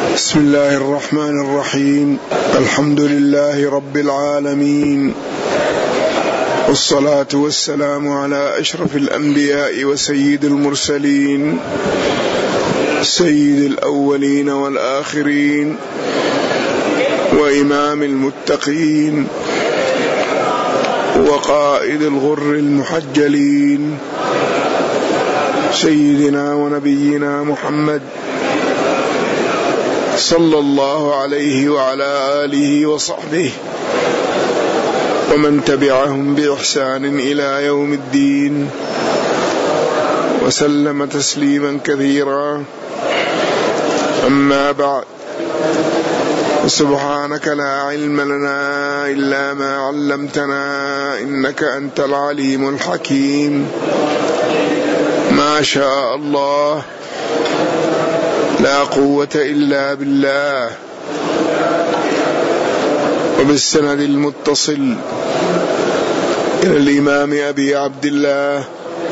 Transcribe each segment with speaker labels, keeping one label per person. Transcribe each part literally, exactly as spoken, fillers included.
Speaker 1: بسم الله الرحمن الرحيم. الحمد لله رب العالمين، والصلاة والسلام على أشرف الأنبياء وسيد المرسلين، سيد الأولين والآخرين، وإمام المتقين، وقائد الغر المحجلين، سيدنا ونبينا محمد صلى الله عليه وعلى آله وصحبه ومن تبعهم بإحسان إلى يوم الدين، وسلم تسليما كثيرا. أما بعد، سبحانك لا علم لنا إلا ما علمتنا إنك أنت العليم الحكيم. ما شاء الله، لا قوة إلا بالله. وبالسند المتصل إلى الإمام أبي عبد الله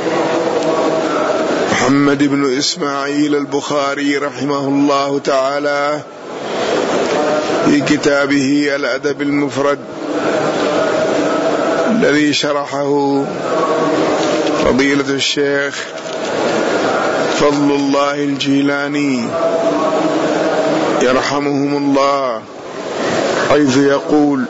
Speaker 1: محمد بن إسماعيل البخاري رحمه الله تعالى في كتابه الأدب المفرد الذي شرحه فضيلة الشيخ فضل الله الجيلاني يرحمهم الله، حيث يقول: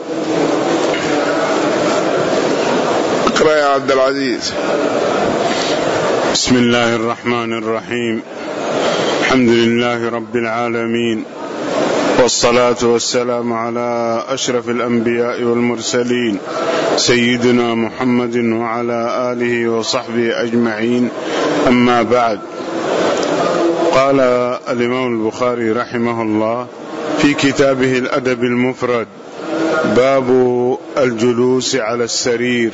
Speaker 1: اقرأ يا عبد العزيز.
Speaker 2: بسم الله الرحمن الرحيم. الحمد لله رب العالمين، والصلاة والسلام على أشرف الأنبياء والمرسلين، سيدنا محمد وعلى آله وصحبه أجمعين. أما بعد، قال الإمام البخاري رحمه الله في كتابه الأدب المفرد: باب الجلوس على السرير،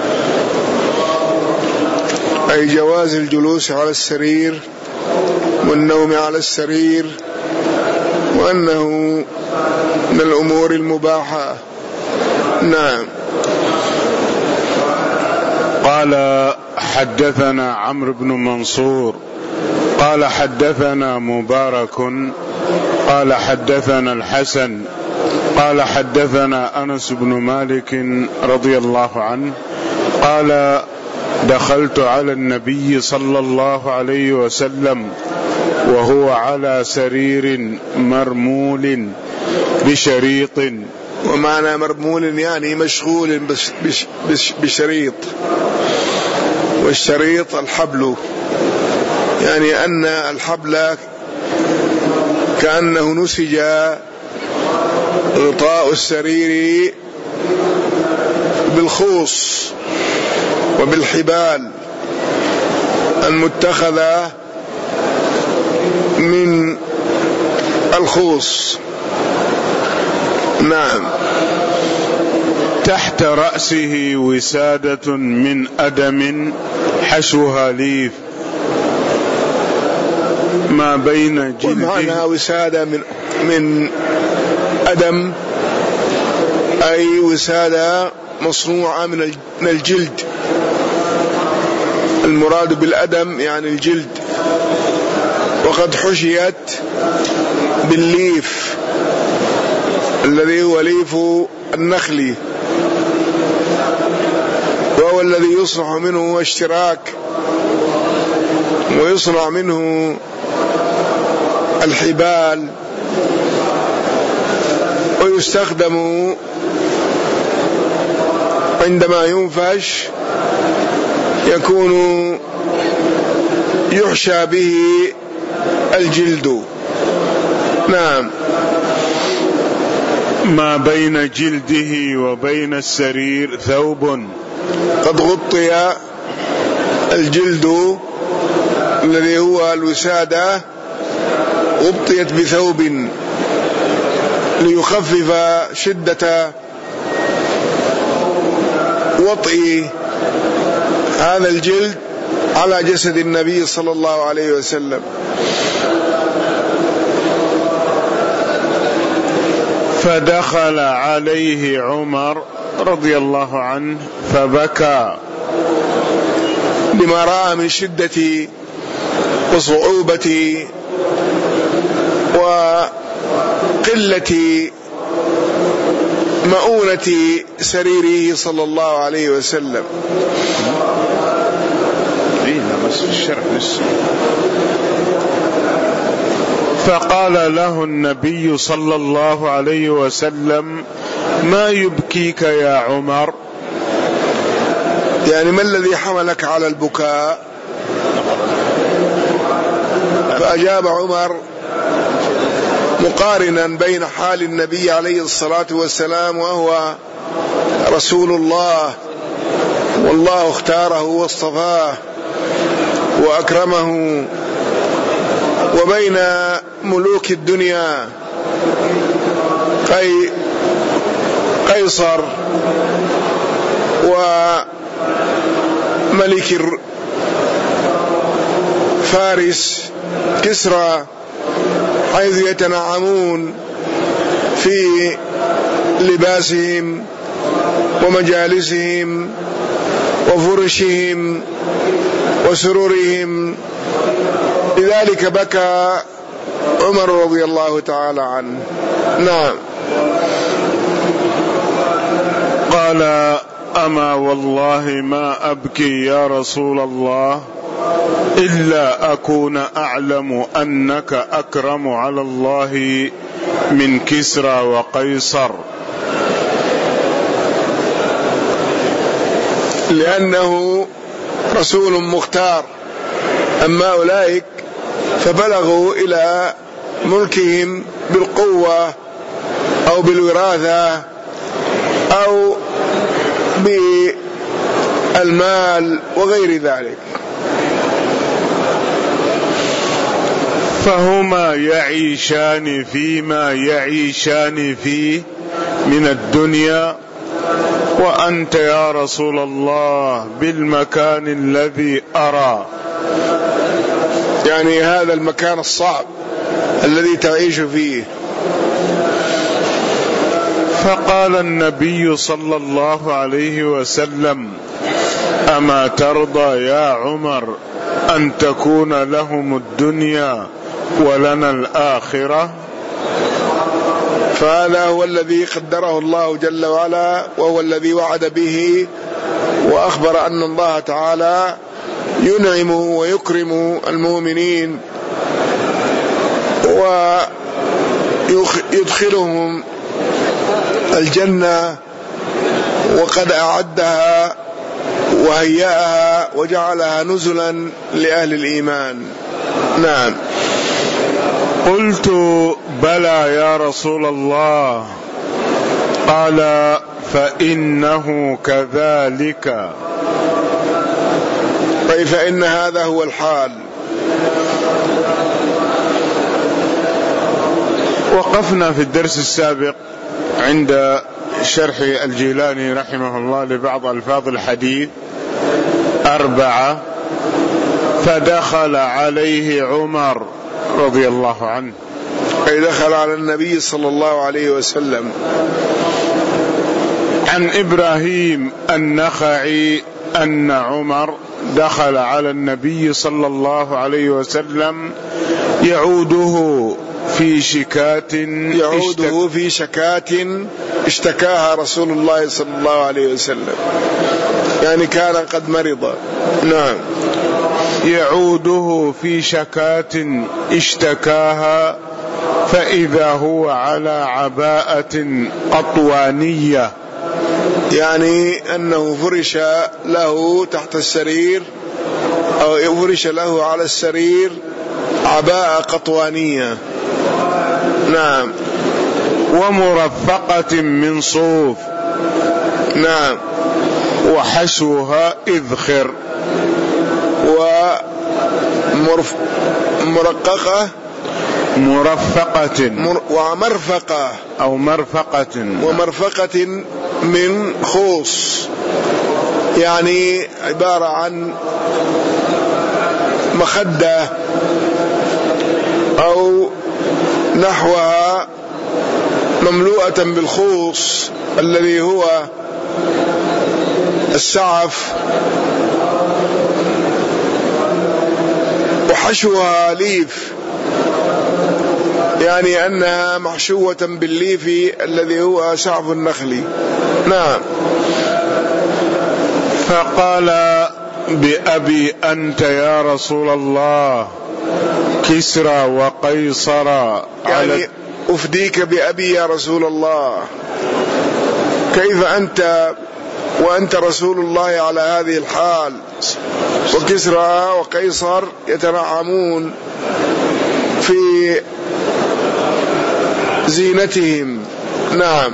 Speaker 1: أي جواز الجلوس على السرير والنوم على السرير، وأنه من الأمور المباحة. نعم.
Speaker 2: قال: حدثنا عمرو بن منصور قال حدثنا مبارك قال حدثنا الحسن قال حدثنا أنس بن مالك رضي الله عنه قال: دخلت على النبي صلى الله عليه وسلم وهو على سرير مرمول بشريط.
Speaker 1: ومعنى مرمول يعني مشغول بشريط، والشريط الحبل، يعني أن الحبل كأنه نسج غطاء السرير بالخوص وبالحبال المتخذة من الخوص. نعم.
Speaker 2: تحت رأسه وسادة من أدم حشوها ليف ما بين جلده.
Speaker 1: ومعنى وسادة من, من أدم أي وسادة مصنوعة من الجلد. المراد بالأدم يعني الجلد، وقد حشيت بالليف الذي هو ليف النخل، وهو الذي يصنع منه اشتراك، ويصنع منه الحبال، ويستخدم عندما ينفش يكون يحشى به الجلد. نعم.
Speaker 2: ما بين جلده وبين السرير ثوب،
Speaker 1: قد غطي الجلد الذي هو الوسادة، غطيت بثوب ليخفف شدة وطئ هذا الجلد على جسد النبي صلى الله عليه وسلم.
Speaker 2: فدخل عليه عمر رضي الله عنه فبكى
Speaker 1: لما رأى من شدة وصعوبة قلة مؤونة سريره صلى الله عليه وسلم.
Speaker 2: فقال له النبي صلى الله عليه وسلم: ما يبكيك يا عمر؟
Speaker 1: يعني ما الذي حملك على البكاء؟ فأجاب عمر مقارنا بين حال النبي عليه الصلاة والسلام وهو رسول الله والله اختاره واصطفاه وأكرمه، وبين ملوك الدنيا قي قيصر وملك فارس كسرى، حيث يتنعمون في لباسهم ومجالسهم وفرشهم وسرورهم. لذلك بكى عمر رضي الله تعالى عنه. نعم.
Speaker 2: قال: أما والله ما أبكي يا رسول الله إلا أكون أعلم أنك أكرم على الله من كسرى وقيصر،
Speaker 1: لأنه رسول مختار. أما أولئك فبلغوا إلى ملكهم بالقوة أو بالوراثة أو بالمال وغير ذلك،
Speaker 2: فهما يعيشان فيما يعيشان فيه من الدنيا، وأنت يا رسول الله بالمكان الذي أرى،
Speaker 1: يعني هذا المكان الصعب الذي تعيش فيه.
Speaker 2: فقال النبي صلى الله عليه وسلم: أما ترضى يا عمر أن تكون لهم الدنيا ولنا الآخرة؟
Speaker 1: فهذا هو الذي قدره الله جل وعلا، وهو الذي وعد به وأخبر أن الله تعالى ينعم ويكرم المؤمنين ويدخلهم الجنة، وقد أعدها وهيأها وجعلها نزلا لأهل الإيمان. نعم.
Speaker 2: قلت: بلى يا رسول الله. قال: فإنه كذلك.
Speaker 1: طيب، فإن هذا هو الحال.
Speaker 2: وقفنا في الدرس السابق عند شرح الجيلاني رحمه الله لبعض ألفاظ الحديث أربعة: فدخل عليه عمر رضي الله عنه،
Speaker 1: أي دخل على النبي صلى الله عليه وسلم.
Speaker 2: عن إبراهيم النخعي أن عمر دخل على النبي صلى الله عليه وسلم يعوده في شكاة
Speaker 1: يعوده في شكاة اشتكاها رسول الله صلى الله عليه وسلم، يعني كان قد مرض. نعم.
Speaker 2: يعوده في شكاة اشتكاها، فإذا هو على عباءة قطوانية،
Speaker 1: يعني أنه فرش له تحت السرير أو فرش له على السرير عباءة قطوانية. نعم.
Speaker 2: ومرفقة من صوف.
Speaker 1: نعم.
Speaker 2: وحشوها إذخر.
Speaker 1: ومرققة
Speaker 2: مرفقة
Speaker 1: مر ومرفقة
Speaker 2: أو مرفقة
Speaker 1: ومرفقة من خوص، يعني عبارة عن مخدة أو نحوها مملوءة بالخوص الذي هو السعف، وحشوها ليف، يعني أنها محشوة بالليف الذي هو سعف النخل. نعم.
Speaker 2: فقال بأبي أنت يا رسول الله كسرى وقيصر،
Speaker 1: يعني أفديك بأبي يا رسول الله، كيف أنت وأنت رسول الله على هذه الحال، وكسرى وقيصر يتنعمون في زينتهم. نعم.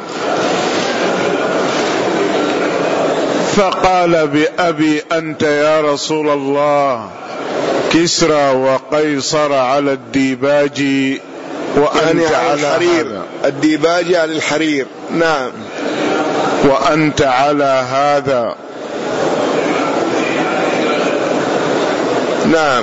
Speaker 2: فقال بأبي أنت يا رسول الله كسرى وقيصر على الديباج وأنت
Speaker 1: يعني
Speaker 2: على
Speaker 1: الحرير، الديباج على الحرير. نعم.
Speaker 2: وأنت على هذا.
Speaker 1: نعم.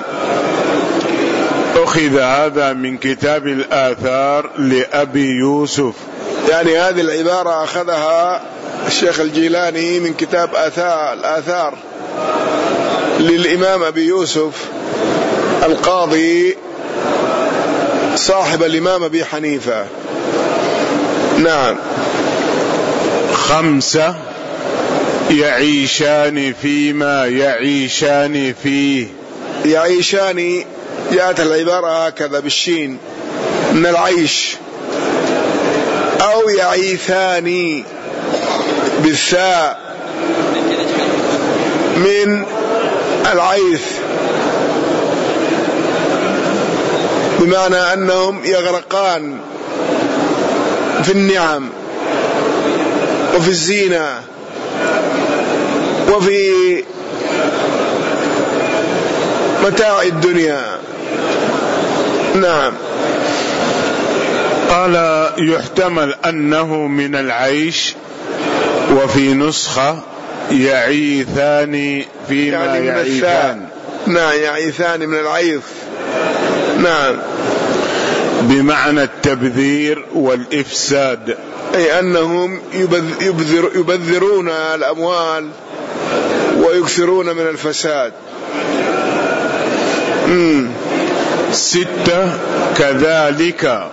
Speaker 2: أخذ هذا من كتاب الآثار لأبي يوسف،
Speaker 1: يعني هذه العبارة أخذها الشيخ الجيلاني من كتاب آثار الآثار للإمام أبي يوسف القاضي صاحب الإمام أبي حنيفة. نعم.
Speaker 2: خمسة يعيشان فيما يعيشان فيه.
Speaker 1: يعيشان جاءت العبارة هكذا بالشين من العيش، أو يعيثان بالثاء من العيث، بمعنى أنهم يغرقان في النعم وفي الزينة وفي متاع الدنيا. نعم.
Speaker 2: قال يحتمل أنه من العيش، وفي نسخة يعيثان فيما
Speaker 1: يعني
Speaker 2: يعيثان.
Speaker 1: نعم، يعيثان من العيث. نعم.
Speaker 2: بمعنى التبذير والإفساد،
Speaker 1: أي أنهم يبذر يبذرون الأموال ويكثرون من الفساد. مم.
Speaker 2: ستة كذلك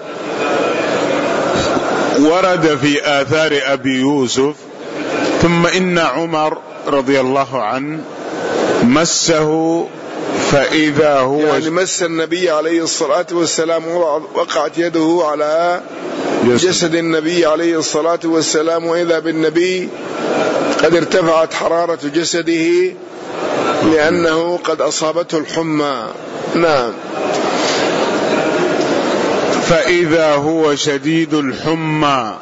Speaker 2: ورد في آثار أبي يوسف ثم إن عمر رضي الله عنه مسه فإذا هو
Speaker 1: يعني مس النبي عليه الصلاة والسلام، وقعت يده على جسد النبي عليه الصلاة والسلام، وإذا بالنبي قد ارتفعت حرارة جسده لأنه قد أصابته الحمى. نعم.
Speaker 2: فإذا هو شديد الحمى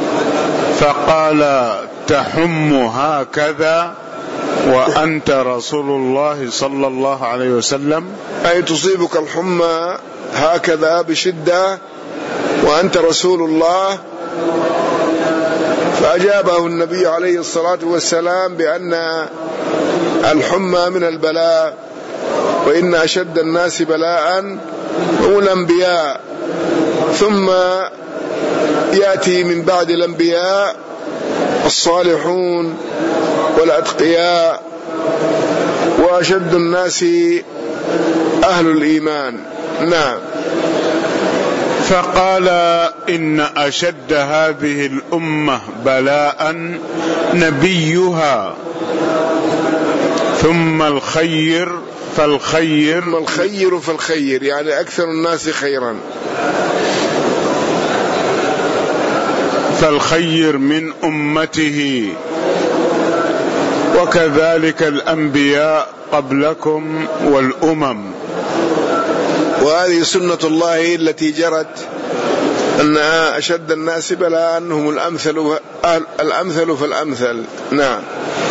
Speaker 2: فقال تحم هكذا وأنت رسول الله صلى الله عليه وسلم،
Speaker 1: أي تصيبك الحمى هكذا بشدة وأنت رسول الله. فأجابه النبي عليه الصلاة والسلام بأن الحمى من البلاء، وإن أشد الناس بلاء هم الأنبياء، ثم يأتي من بعد الأنبياء الصالحون والأتقياء، وأشد الناس أهل الإيمان. نعم.
Speaker 2: فقال إن أشد هذه الأمة بلاء نبيها، ثم الخير فالخير،
Speaker 1: ثم الخير فالخير، يعني أكثر الناس خيرا.
Speaker 2: فالخير من أمته، وكذلك الأنبياء قبلكم والأمم.
Speaker 1: وهذه سنة الله التي جرت، أن أشد الناس بلاء هم الأمثل الأمثل فالأمثل. نعم.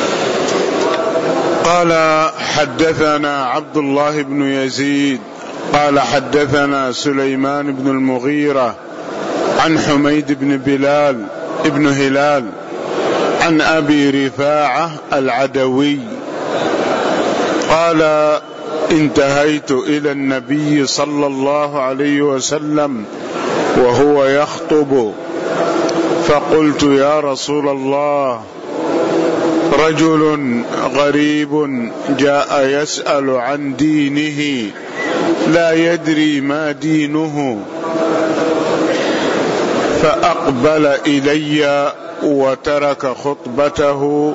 Speaker 2: قال حدثنا عبد الله بن يزيد قال حدثنا سليمان بن المغيرة عن حميد بن بلال ابن هلال عن أبي رفاعة العدوي قال انتهيت إلى النبي صلى الله عليه وسلم وهو يخطب، فقلت يا رسول الله رجل غريب جاء يسأل عن دينه لا يدري ما دينه، فأقبل إلي وترك خطبته،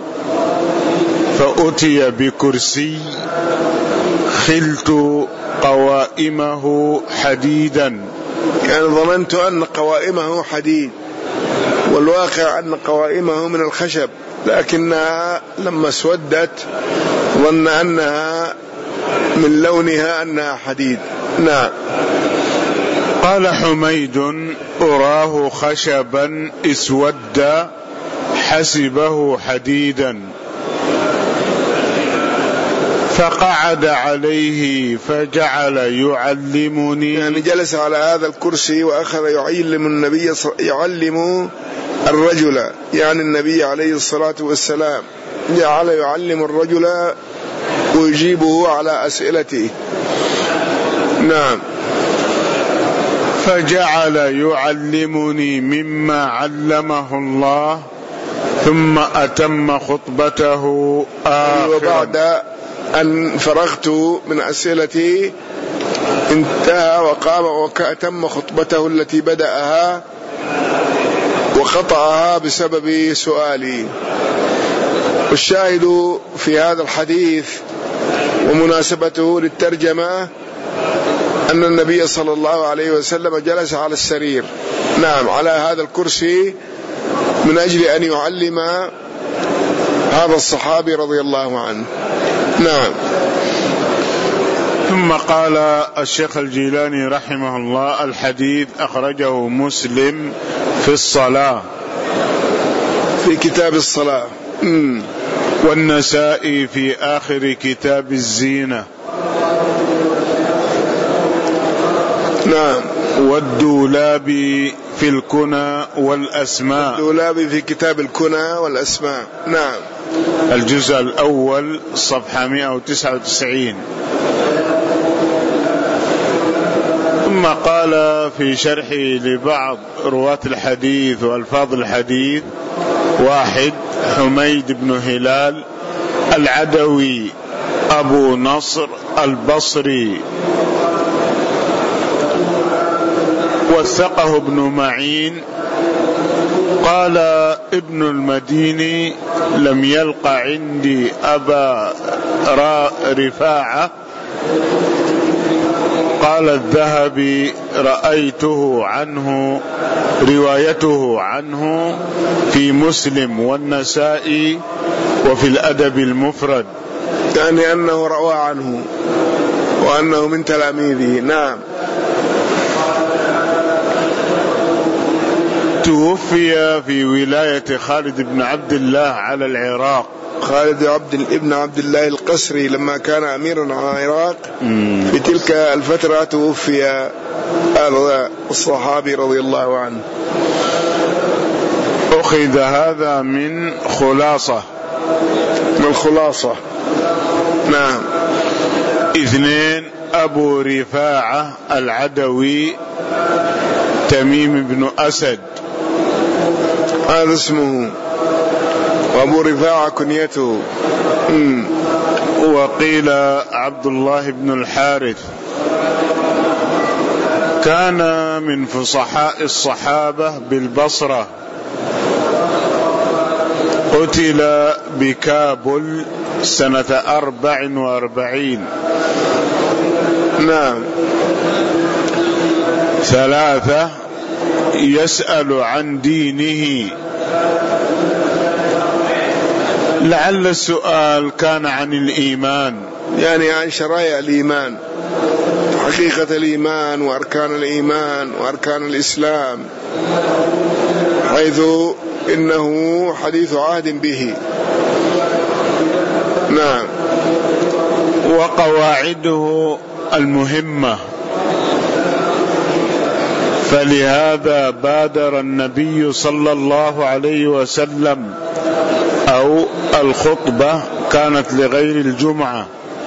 Speaker 2: فأتي بكرسي خلت قوائمه حديدا.
Speaker 1: يعني ظننت أن قوائمه حديد، والواقع أن قوائمه من الخشب، لكنها لما اسودت ظن أنها من لونها أنها حديد. نعم.
Speaker 2: قال حميد: أراه خشبا اسود حسبه حديدا، فقعد عليه فجعل يعلمني.
Speaker 1: يعني جلس على هذا الكرسي وأخذ يعلم النبي يعلم الرجل، يعني النبي عليه الصلاة والسلام جعل يعلم الرجل ويجيبه على أسئلته. نعم.
Speaker 2: فجعل يعلمني مما علمه الله، ثم أتم خطبته آخرا.
Speaker 1: وبعد أن فرغت من أسئلتي انتهى وقام وأتم خطبته التي بدأها وقطعها بسبب سؤالي. والشاهد في هذا الحديث ومناسبته للترجمة أن النبي صلى الله عليه وسلم جلس على السرير، نعم، على هذا الكرسي، من أجل أن يعلم هذا الصحابي رضي الله عنه. نعم.
Speaker 2: ثم قال الشيخ الجيلاني رحمه الله: الحديث أخرجه مسلم في الصلاة،
Speaker 1: في كتاب الصلاة، مم.
Speaker 2: والنسائي في آخر كتاب الزينة.
Speaker 1: نعم.
Speaker 2: والدولابي في الكنى والأسماء.
Speaker 1: الدولابي في كتاب الكنى والأسماء. نعم.
Speaker 2: الجزء الأول صفحة مئة وتسعة وتسعين. ثم قال في شرحه لبعض رواة الحديث وألفاظ الحديث: واحد، حميد بن هلال العدوي أبو نصر البصري، وثقه ابن معين. قال ابن المديني: لم يلق عندي أبا رفاعة. قال الذهبي: رأيته عنه روايته عنه في مسلم والنسائي وفي الأدب المفرد،
Speaker 1: يعني أنه روى عنه وأنه من تلاميذه. نعم.
Speaker 2: توفي في ولاية خالد بن عبد الله على العراق.
Speaker 1: خالد عبد ابن عبد الله القسري لما كان أميرا على العراق في تلك الفترة توفي هذا الصحابي رضي الله عنه.
Speaker 2: أخذ هذا من خلاصة
Speaker 1: من الخلاصة. نعم.
Speaker 2: اثنين، أبو رفاعة العدوي تميم بن أسد،
Speaker 1: هذا اسمه، وأبو رفاعة كنيته. مم.
Speaker 2: وقيل عبد الله بن الحارث، كان من فصحاء الصحابة بالبصرة، قتل بكابل سنة أربع وأربعين.
Speaker 1: نعم.
Speaker 2: ثلاثة، يسأل عن دينه، لعل السؤال كان عن الإيمان،
Speaker 1: يعني عن شرائع الإيمان، حقيقة الإيمان وأركان الإيمان وأركان الإسلام، حيث إنه حديث عهد به. نعم.
Speaker 2: وقواعده المهمة، فلهذا بادر النبي صلى الله عليه وسلم، أو الخطبة كانت لغير الجمعة،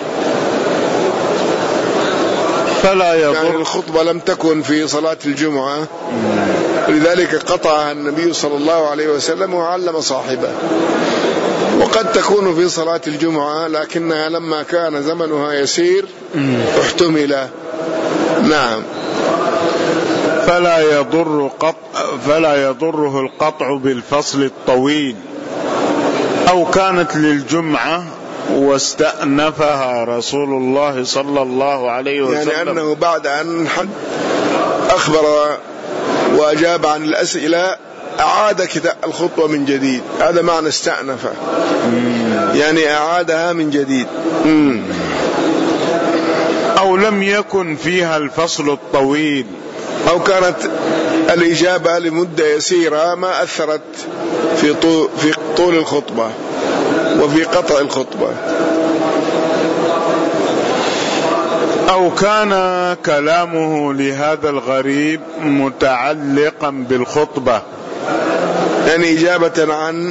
Speaker 2: فلا يضر.
Speaker 1: يعني الخطبة لم تكن في صلاة الجمعة، لذلك قطعها النبي صلى الله عليه وسلم وعلم صاحبه. وقد تكون في صلاة الجمعة لكنها لما كان زمنها يسير احتمل. نعم.
Speaker 2: فلا يضر قط فلا يضره القطع بالفصل الطويل، أو كانت للجمعة واستأنفها رسول الله صلى الله عليه وسلم،
Speaker 1: يعني أنه بعد أن أخبر وأجاب عن الأسئلة أعاد كتاب الخطبة من جديد. هذا معنى استأنفه، يعني أعادها من جديد. مم.
Speaker 2: أو لم يكن فيها الفصل الطويل،
Speaker 1: أو كانت الإجابة لمدة يسيرة ما أثرت في طول, في طول الخطبة وفي قطع الخطبة.
Speaker 2: أو كان كلامه لهذا الغريب متعلقا بالخطبة،
Speaker 1: يعني إجابة عن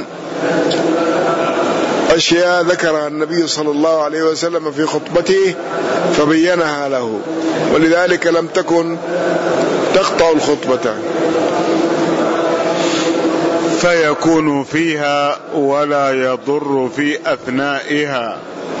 Speaker 1: أشياء ذكرها النبي صلى الله عليه وسلم في خطبته فبينها له، ولذلك لم تكن تقطع الخطبة،
Speaker 2: فيكون فيها ولا يضر في أثنائها.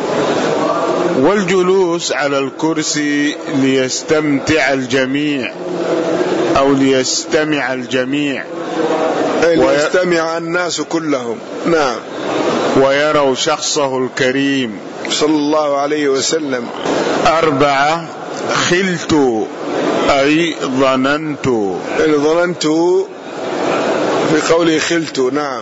Speaker 2: والجلوس على الكرسي ليستمتع الجميع أو ليستمع الجميع،
Speaker 1: ليستمع الناس كلهم. نعم.
Speaker 2: ويروا شخصه الكريم
Speaker 1: صلى الله عليه وسلم.
Speaker 2: أربعة، خلت أي ظننت،
Speaker 1: يعني ظننت في قوله خلت. نعم.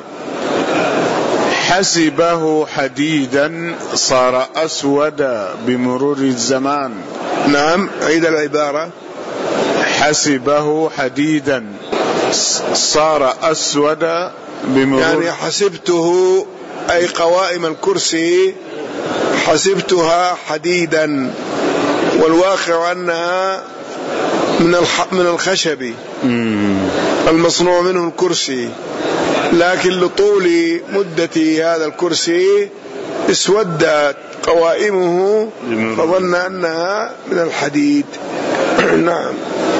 Speaker 2: حسبه حديدا صار أسود بمرور الزمان.
Speaker 1: نعم، عيد العبارة.
Speaker 2: حسبه حديدا صار أسود بمرور،
Speaker 1: يعني حسبته أي قوائم الكرسي حسبتها حديدا، والواقع أنها من من الخشب المصنوع منه الكرسي، لكن لطول مدة هذا الكرسي اسودت قوائمه فظن أنها من الحديد. نعم.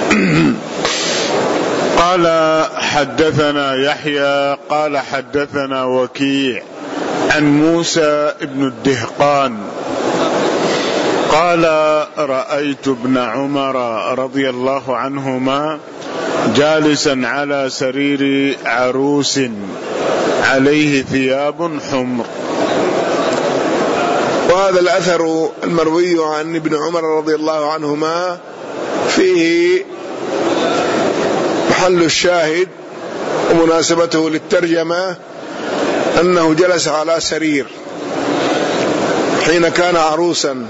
Speaker 2: قال حدثنا يحيى قال حدثنا وكيع عن موسى بن الدهقان قال رأيت ابن عمر رضي الله عنهما جالسا على سرير عروس عليه ثياب حمر.
Speaker 1: وهذا الأثر المروي عن ابن عمر رضي الله عنهما فيه محل الشاهد ومناسبته للترجمة أنه جلس على سرير حين كان عروسا،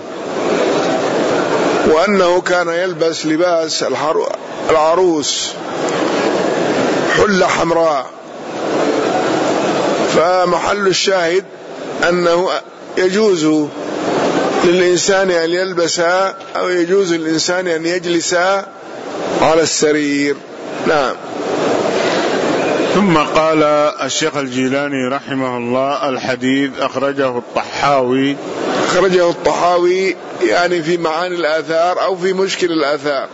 Speaker 1: وأنه كان يلبس لباس العروس حلة حمراء. فمحل الشاهد أنه يجوز للإنسان أن يلبس أو يجوز للإنسان أن يجلس على السرير. نعم.
Speaker 2: ثم قال الشيخ الجيلاني رحمه الله الحديث أخرجه الطحاوي
Speaker 1: أخرجه الطحاوي يعني في معاني الآثار أو في مشكل الآثار.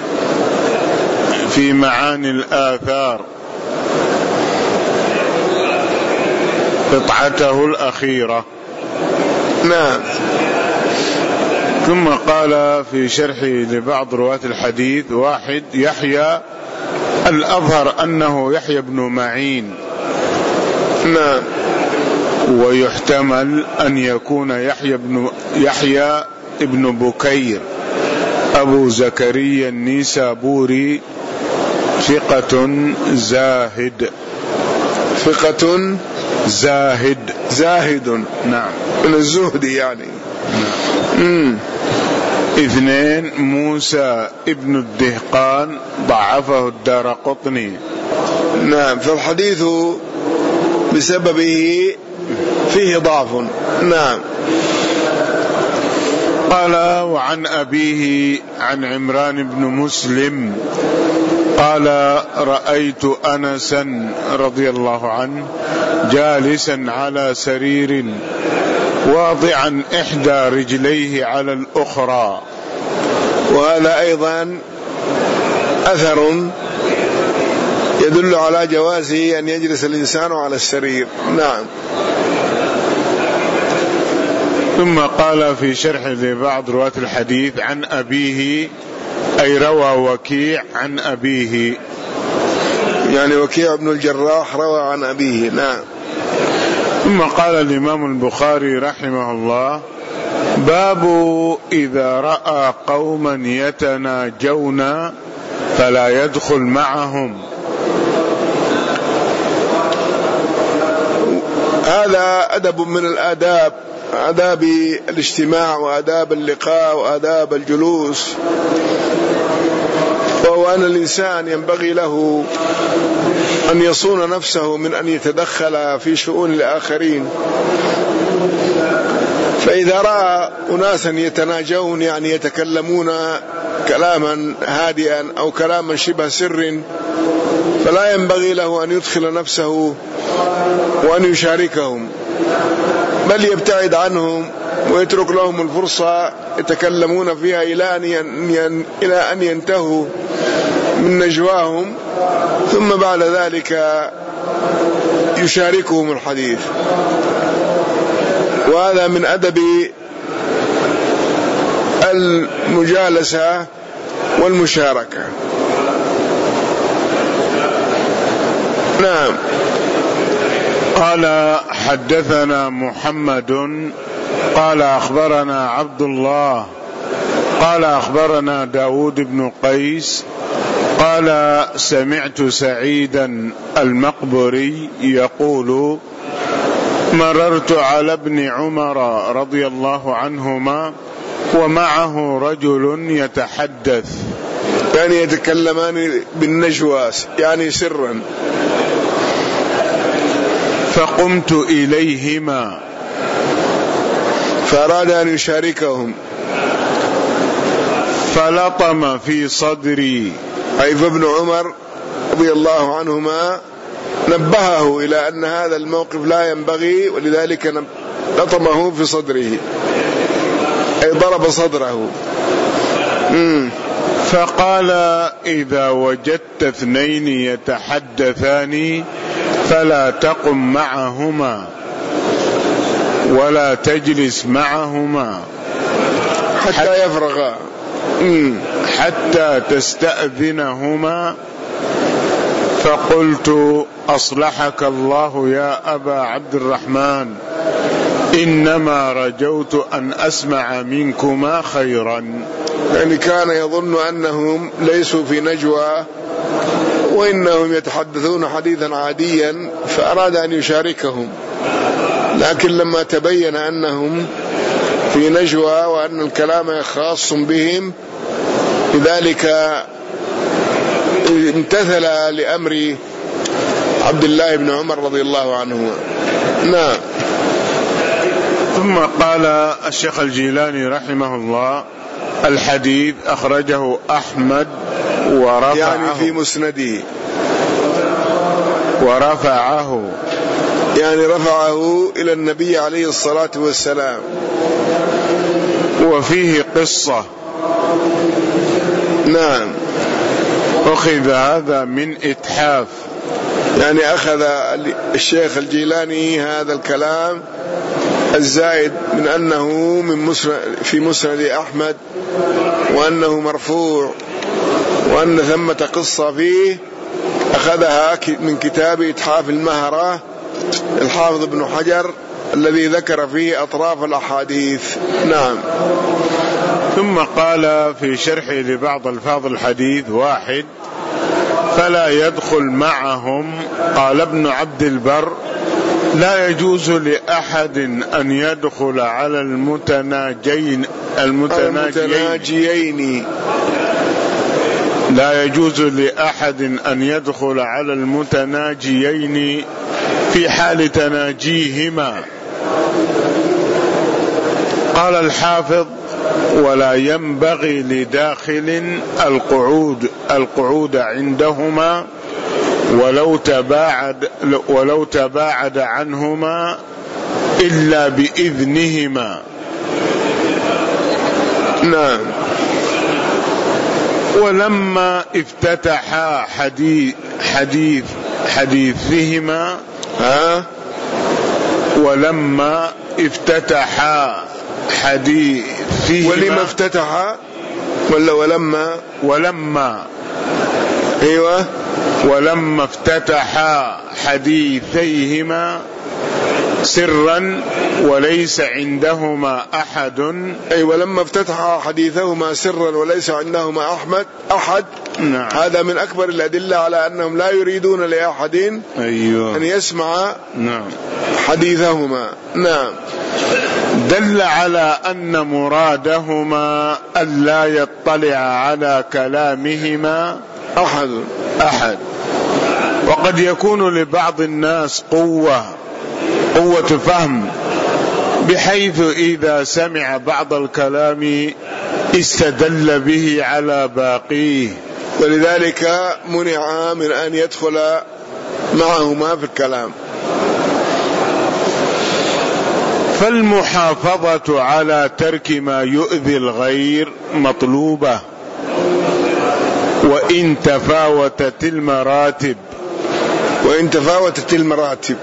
Speaker 2: في معاني الآثار قطعته الأخيرة.
Speaker 1: نعم.
Speaker 2: ثم قال في شرحه لبعض رواة الحديث واحد يحيى الأظهر أنه يحيى بن معين.
Speaker 1: نعم.
Speaker 2: ويحتمل أن يكون يحيى بن يحيى ابن بكير أبو زكريا النيسابوري ثقة زاهد.
Speaker 1: ثقة
Speaker 2: زاهد
Speaker 1: زاهد.
Speaker 2: نعم.
Speaker 1: من الزهد يعني.
Speaker 2: نعم. اثنين موسى ابن الدهقان ضعفه الدارقطني.
Speaker 1: نعم. فالحديث بسببه فيه ضعف. نعم.
Speaker 2: قال وعن أبيه عن عمران بن مسلم قال رأيت أنسا رضي الله عنه جالسا على سرير واضعا إحدى رجليه على الأخرى.
Speaker 1: وهذا أيضا أثر يدل على جوازه أن يجلس الإنسان على السرير. نعم.
Speaker 2: ثم قال في شرح لبعض رواة الحديث عن أبيه أي روى وكيع عن أبيه،
Speaker 1: يعني وكيع بن الجراح روى عن أبيه. نعم.
Speaker 2: ثم قال الإمام البخاري رحمه الله: باب إذا رأى قوما يتناجون فلا يدخل معهم.
Speaker 1: هذا أدب من الآداب، آداب الاجتماع وآداب اللقاء وآداب الجلوس، وهو أن الإنسان ينبغي له أن يصون نفسه من أن يتدخل في شؤون الآخرين. فإذا رأى أناسا يتناجون، يعني يتكلمون كلاما هادئا أو كلاما شبه سر، فلا ينبغي له أن يدخل نفسه وأن يشاركهم، بل يبتعد عنهم ويترك لهم الفرصة يتكلمون فيها إلى أن ينتهوا من نجواهم، ثم بعد ذلك يشاركهم الحديث. وهذا من أدب المجالسة والمشاركة. نعم.
Speaker 2: قال: حدثنا محمد قال أخبرنا عبد الله قال أخبرنا داود بن قيس قال: سمعت سعيدا المقبري يقول: مررت على ابن عمر رضي الله عنهما ومعه رجل يتحدث،
Speaker 1: يعني يتكلمان بالنجوى، يعني سرا،
Speaker 2: فقمت إليهما
Speaker 1: فأراد أن يشاركهم،
Speaker 2: فلطم في صدري،
Speaker 1: أي فابن عمر رضي الله عنهما نبهه إلى أن هذا الموقف لا ينبغي، ولذلك لطمه في صدره، أي ضرب صدره. مم.
Speaker 2: فقال: إذا وجدت اثنين يتحدثان فلا تقم معهما ولا تجلس معهما
Speaker 1: حتى يفرغا،
Speaker 2: حتى تستأذنهما. فقلت: أصلحك الله يا أبا عبد الرحمن، إنما رجوت أن أسمع منكما خيرا.
Speaker 1: يعني كان يظن أنهم ليسوا في نجوى وإنهم يتحدثون حديثا عاديا، فأراد أن يشاركهم، لكن لما تبين أنهم في نجوى وأن الكلام خاص بهم، لذلك امتثل لأمر عبد الله بن عمر رضي الله عنه. نعم.
Speaker 2: ثم قال الشيخ الجيلاني رحمه الله: الحديث أخرجه أحمد ورفعه،
Speaker 1: يعني في مسنده،
Speaker 2: ورفعه
Speaker 1: يعني رفعه إلى النبي عليه الصلاة والسلام.
Speaker 2: وفيه قصة.
Speaker 1: نعم.
Speaker 2: أخذ هذا من إتحاف،
Speaker 1: يعني أخذ الشيخ الجيلاني هذا الكلام الزائد من أنه من مسند في مسند أحمد، وأنه مرفوع، وأن ثمة قصة فيه، أخذها من كتاب إتحاف المهرة الحافظ ابن حجر الذي ذكر فيه أطراف الأحاديث. نعم.
Speaker 2: ثم قال في شرحه لبعض الفاظ الحديث: واحد: فلا يدخل معهم. قال ابن عبد البر: لا يجوز لأحد أن يدخل على المتناجين المتناجيين لا يجوز لأحد أن يدخل على المتناجيين في حال تناجيهما. قال الحافظ: ولا ينبغي لداخل القعود القعود عندهما ولو تباعد ولو تباعد عنهما إلا بإذنهما.
Speaker 1: نعم.
Speaker 2: ولما افتتحا حديث حديث حديثهما
Speaker 1: ها
Speaker 2: ولما افتتحا حديثهما
Speaker 1: ولما افتتحا ولا ولما
Speaker 2: ولما
Speaker 1: أيوة
Speaker 2: ولما افتتحا حديثيهما سرا وليس عندهما أحد.
Speaker 1: أي ولما افتتح حديثهما سرا وليس عندهما أحمد أحد.
Speaker 2: نعم.
Speaker 1: هذا من أكبر الأدلة على أنهم لا يريدون لأحد
Speaker 2: أيوه.
Speaker 1: أن يسمع
Speaker 2: نعم.
Speaker 1: حديثهما. نعم.
Speaker 2: دل على أن مرادهما ألا يطلع على كلامهما
Speaker 1: أحد
Speaker 2: أحد. وقد يكون لبعض الناس قوة قوة فهم بحيث إذا سمع بعض الكلام استدل به على باقيه،
Speaker 1: ولذلك منع من أن يدخل معهما في الكلام.
Speaker 2: فالمحافظة على ترك ما يؤذي الغير مطلوبة وإن تفاوتت المراتب
Speaker 1: وإن تفاوتت المراتب.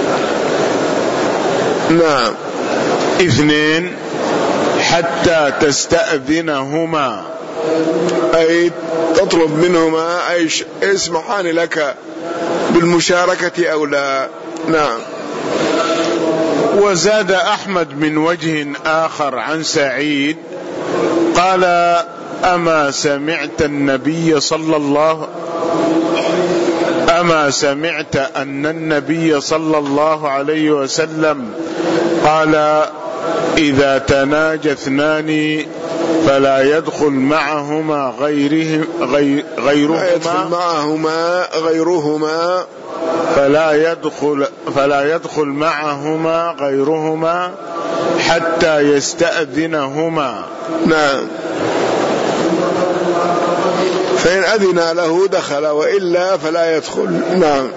Speaker 1: نعم.
Speaker 2: اثنين، حتى تستأذنهما،
Speaker 1: أي تطلب منهما أي يسمحان لك بالمشاركة أو لا. نعم.
Speaker 2: وزاد أحمد من وجه آخر عن سعيد قال: أما سمعت النبي صلى الله أما سمعت أن النبي صلى الله عليه وسلم قال: إذا تناجى اثنان فلا يدخل معهما غيره غير غيرهما
Speaker 1: لا يدخل معهما غيرهما
Speaker 2: فلا يدخل فلا يدخل معهما غيرهما حتى يستأذنهما.
Speaker 1: نعم. فإن أذن له دخل وإلا فلا يدخل. نعم.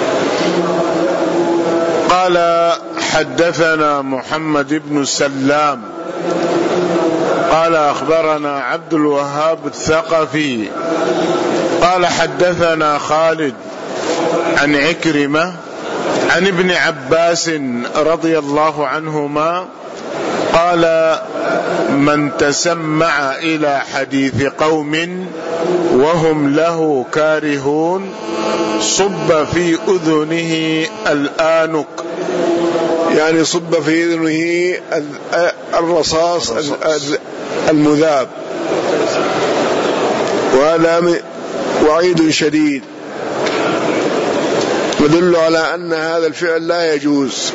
Speaker 2: قال: حدثنا محمد بن السلام قال: أخبرنا عبد الوهاب الثقفي قال: حدثنا خالد عن عكرمة عن ابن عباس رضي الله عنهما قال: من تسمع إلى حديث قوم وهم له كارهون صب في أذنه الآنك،
Speaker 1: يعني صب في أذنه الرصاص المذاب، وهذا وعيد شديد يدل على أن هذا الفعل لا يجوز.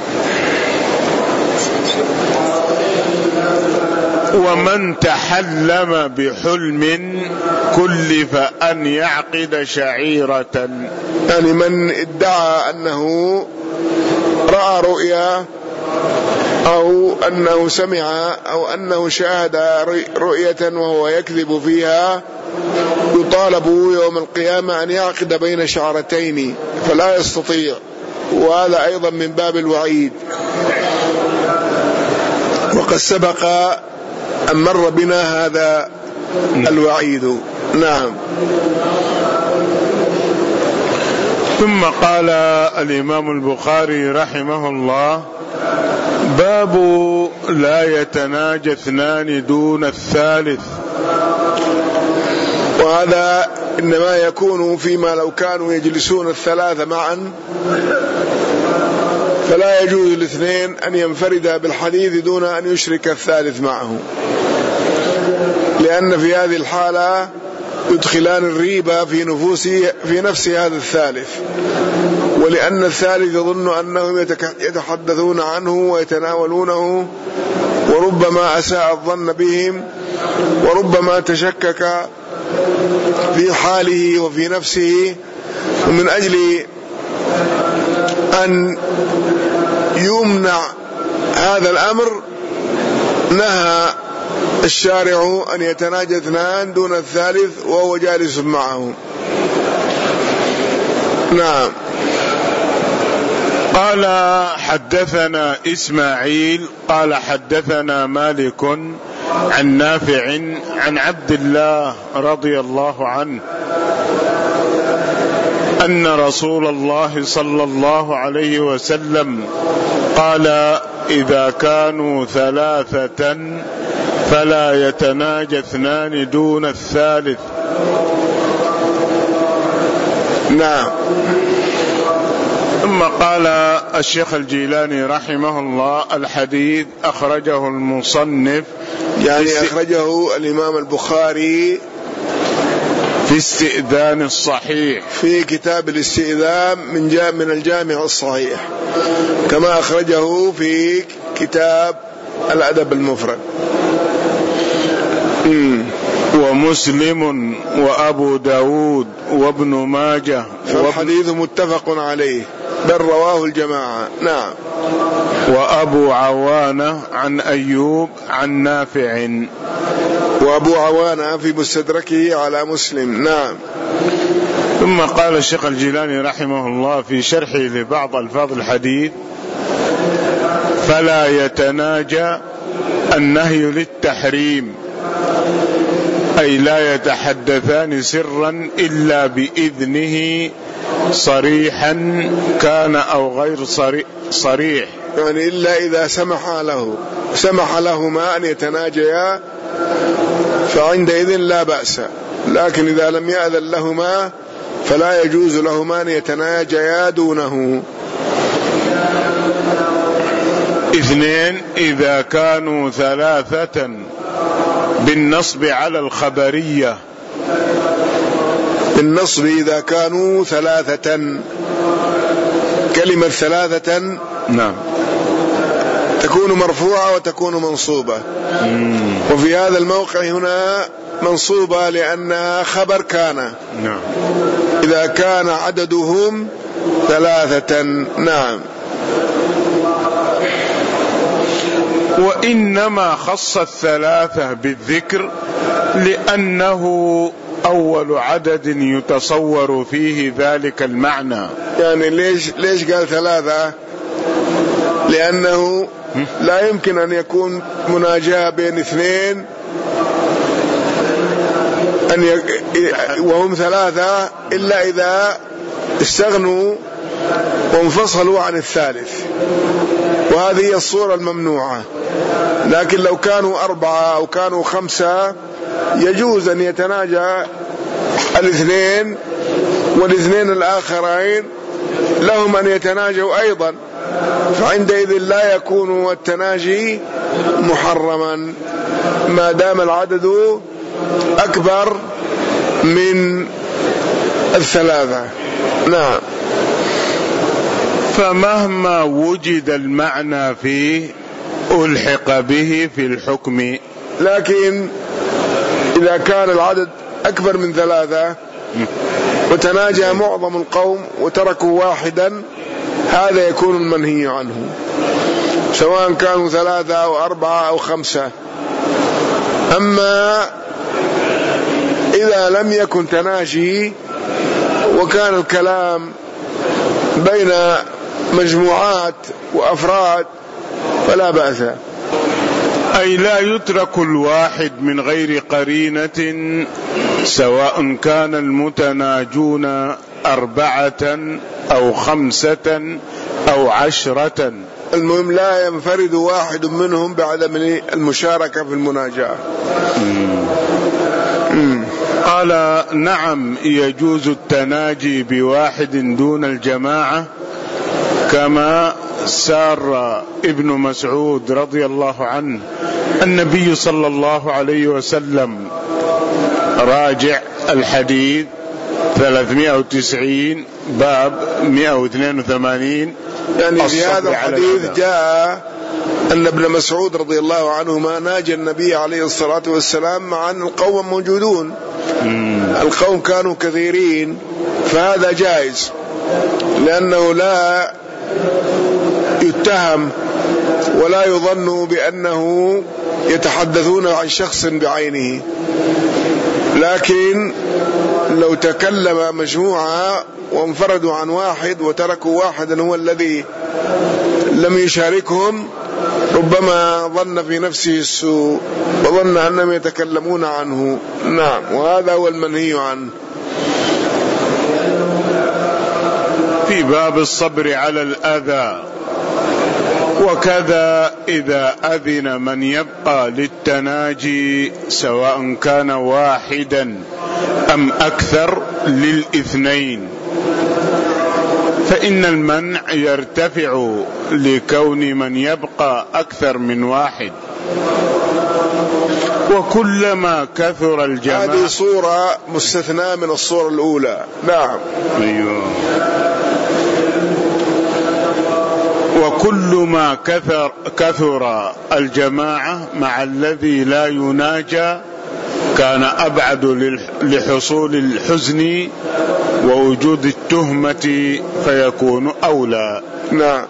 Speaker 2: ومن تحلم بحلم كلف أن يعقد شعيرة،
Speaker 1: يعني من ادعى أنه رأى رؤيا أو أنه سمع أو أنه شاهد رؤية وهو يكذب فيها يطالب يوم القيامة أن يعقد بين شعرتين فلا يستطيع، وهذا أيضا من باب الوعيد، وقد سبق أن مر بنا هذا الوعيد. نعم.
Speaker 2: ثم قال الإمام البخاري رحمه الله: باب لا يتناجى اثنان دون الثالث.
Speaker 1: وهذا إنما يكون فيما لو كانوا يجلسون الثلاثة معا فلا يجوز الاثنين أن ينفردا بالحديث دون أن يشرك الثالث معه، لأن في هذه الحالة يدخلان الريبة في نفوس في نفس هذا الثالث، ولأن الثالث يظن أنهم يتحدثون عنه ويتناولونه، وربما أساء الظن بهم، وربما تشكك في حاله وفي نفسه. ومن أجل أن يمنع هذا الأمر نهى الشارع أن يتناجى اثنان دون الثالث وهو جالس معه. نعم.
Speaker 2: قال: حدثنا إسماعيل قال: حدثنا مالك عن نافع عن عبد الله رضي الله عنه أن رسول الله صلى الله عليه وسلم قال: إذا كانوا ثلاثة فلا يتناجى اثنان دون الثالث.
Speaker 1: نعم.
Speaker 2: ثم قال الشيخ الجيلاني رحمه الله: الحديث أخرجه المصنف،
Speaker 1: يعني أخرجه الإمام البخاري
Speaker 2: في استئذان الصحيح،
Speaker 1: في كتاب الاستئذان من جاء من الجامع الصحيح، كما أخرجه في كتاب الأدب المفرد.
Speaker 2: ومسلم وأبو داود وابن ماجه،
Speaker 1: فالحديث متفق عليه بل رواه الجماعة. نعم.
Speaker 2: وأبو عوانة عن أيوب عن نافع،
Speaker 1: وأبو عوانة في مستدركه على مسلم. نعم.
Speaker 2: ثم قال الشيخ الجيلاني رحمه الله في شرحه لبعض ألفاظ الحديث: فلا يتناجى النهي للتحريم، أي لا يتحدثان سرا إلا بإذنه صريحا كان أو غير صريح،
Speaker 1: يعني إلا إذا سمح له سمح لهما أن يتناجيا فعندئذ لا بأس، لكن إذا لم يأذن لهما فلا يجوز لهما أن يتناجيا دونه.
Speaker 2: اثنين: إذا كانوا ثلاثة بالنصب على الخبرية.
Speaker 1: بالنصب إذا كانوا ثلاثة، كلمة ثلاثة
Speaker 2: نعم
Speaker 1: تكون مرفوعة وتكون منصوبة. مم. وفي هذا الموقع هنا منصوبة لأنها خبر كان.
Speaker 2: نعم.
Speaker 1: إذا كان عددهم ثلاثة. نعم.
Speaker 2: وإنما خص الثلاثة بالذكر لأنه أول عدد يتصور فيه ذلك المعنى.
Speaker 1: يعني ليش ليش قال ثلاثة؟ لأنه لا يمكن أن يكون مناجاة بين اثنين أن ي... وهم ثلاثة إلا إذا استغنوا وانفصلوا عن الثالث، وهذه هي الصورة الممنوعة. لكن لو كانوا أربعة أو كانوا خمسة يجوز أن يتناجى الاثنين، والاثنين الآخرين لهم أن يتناجوا أيضا، فعندئذ لا يكون التناجي محرما ما دام العدد أكبر من الثلاثة. نعم.
Speaker 2: فمهما وجد المعنى فيه ألحق به في الحكم.
Speaker 1: لكن إذا كان العدد أكبر من ثلاثة وتناجى معظم القوم وتركوا واحدا، هذا يكون المنهي عنه، سواء كانوا ثلاثة أو أربعة أو خمسة. أما إذا لم يكن تناجي وكان الكلام بين مجموعات وأفراد فلا بأس.
Speaker 2: أي لا يترك الواحد من غير قرينة، سواء كان المتناجون أربعة أو خمسة أو عشرة،
Speaker 1: المهم لا ينفرد واحد منهم بعدم المشاركة في المناجاة.
Speaker 2: قال: نعم، يجوز التناجي بواحد دون الجماعة، كما سار ابن مسعود رضي الله عنه النبي صلى الله عليه وسلم، راجع الحديث ثلاثمائة وتسعين باب مئة واثنين وثمانين.
Speaker 1: يعني في هذا الحديث جاء أن ابن مسعود رضي الله عنهما ناجى النبي عليه الصلاة والسلام مع أن القوم موجودون. مم. القوم كانوا كثيرين، فهذا جائز لأنه لا يتهم ولا يظن بأنه يتحدثون عن شخص بعينه. لكن لو تكلم مجموعة وانفردوا عن واحد وتركوا واحدا هو الذي لم يشاركهم، ربما ظن في نفسه السوء وظن أنهم يتكلمون عنه. نعم، وهذا هو المنهي عنه.
Speaker 2: في باب الصبر على الأذى: وكذا إذا أذن من يبقى للتناجي سواء كان واحدا أم أكثر للاثنين، فإن المنع يرتفع لكون من يبقى أكثر من واحد، وكلما كثر الجماعة.
Speaker 1: هذه صورة مستثناة من الصورة الأولى. نعم.
Speaker 2: أيوه. وكل ما كثر كثر الجماعة مع الذي لا يناجى كان أبعد لحصول الحزن ووجود التهمة فيكون أولى.
Speaker 1: نعم.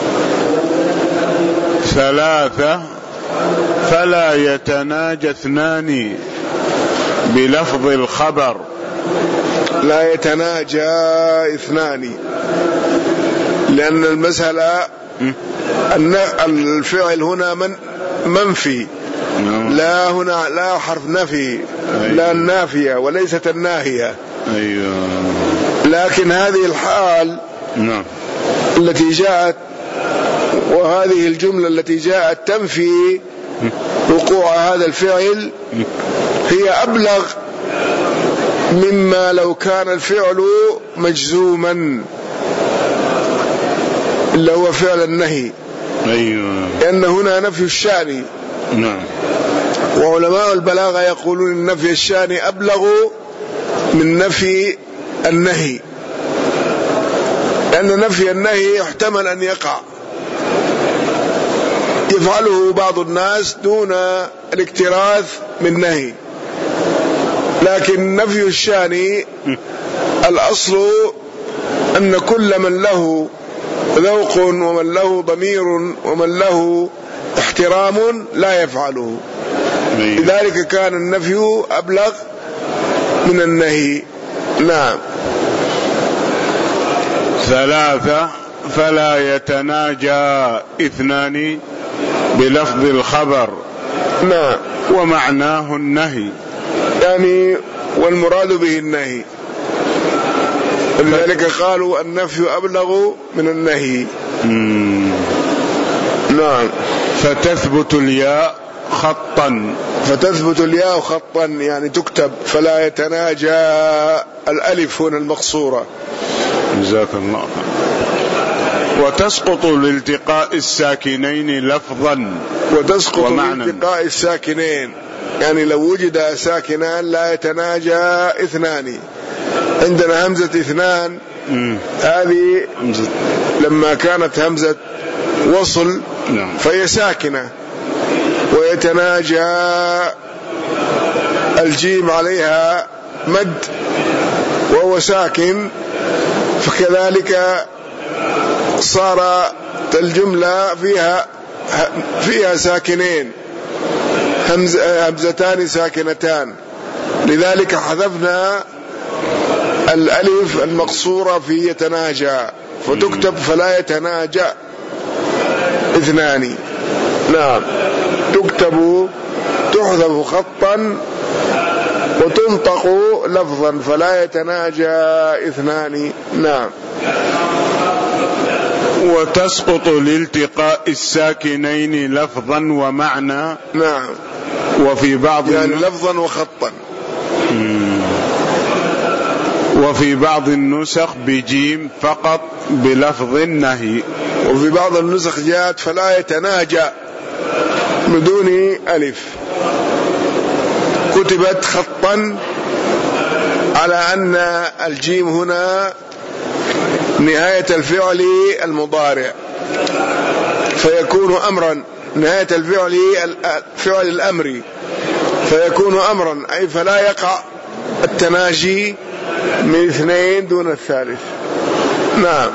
Speaker 2: ثلاثة فلا يتناجى اثنان بلفظ الخبر.
Speaker 1: لا يتناجى اثنان لأن المسألة أن الفعل هنا من منفي، لا هنا لا حرف نفي، لا النافية وليست الناهية.
Speaker 2: أيوة.
Speaker 1: لكن هذه الحال التي جاءت وهذه الجملة التي جاءت تنفي وقوع هذا الفعل هي أبلغ مما لو كان الفعل مجزوما اللي هو فعل النهي.
Speaker 2: أيوة.
Speaker 1: لأن هنا نفي الشأن.
Speaker 2: نعم.
Speaker 1: وعلماء البلاغة يقولون إن نفي الشأن أبلغ من نفي النهي، لأن نفي النهي يحتمل أن يقع، يفعله بعض الناس دون الاكتراث من نهي، لكن نفي الشأن الأصل أن كل من له ذوق ومن له ضمير ومن له احترام لا يفعله، لذلك كان النفي أبلغ من النهي. نعم.
Speaker 2: ثلاثة فلا يتناجى اثنان بلفظ الخبر.
Speaker 1: نعم.
Speaker 2: ومعناه النهي،
Speaker 1: يعني والمراد به النهي، لذلك قالوا النفي أبلغ من النهي.
Speaker 2: مم.
Speaker 1: نعم.
Speaker 2: فتثبت الياء خطا.
Speaker 1: فتثبت الياء خطا يعني تكتب، فلا يتناجى الألف هنا المقصورة.
Speaker 2: جزاك الله. وتسقط لالتقاء الساكنين لفظا.
Speaker 1: وتسقط لالتقاء الساكنين يعني لو وجد ساكنان لا يتناجى اثنان. عندنا همزة اثنان
Speaker 2: مم.
Speaker 1: هذه لما كانت همزة وصل
Speaker 2: نعم.
Speaker 1: فهي ساكنة، ويتناجى الجيم عليها مد وهو ساكن، فكذلك صار الجملة فيها فيها ساكنين، همزتان ساكنتان، لذلك حذفنا الألف المقصورة في يتناجى فتكتب فلا يتناجى اثنان. نعم. تكتب تحذف خطا وتنطق لفظا فلا يتناجى اثنان. نعم.
Speaker 2: وتسقط لالتقاء الساكنين لفظا ومعنى.
Speaker 1: نعم.
Speaker 2: وفي بعض
Speaker 1: يعني لفظا وخطا.
Speaker 2: مم. وفي بعض النسخ بجيم فقط بلفظ النهي.
Speaker 1: وفي بعض النسخ جاءت فلا يتناجى بدون ألف، كتبت خطا على أن الجيم هنا نهاية الفعل المضارع فيكون أمرا، نهاية الفعل فعل الأمر فيكون أمرا، أي فلا يقع التناجي من اثنين دون الثالث. نعم.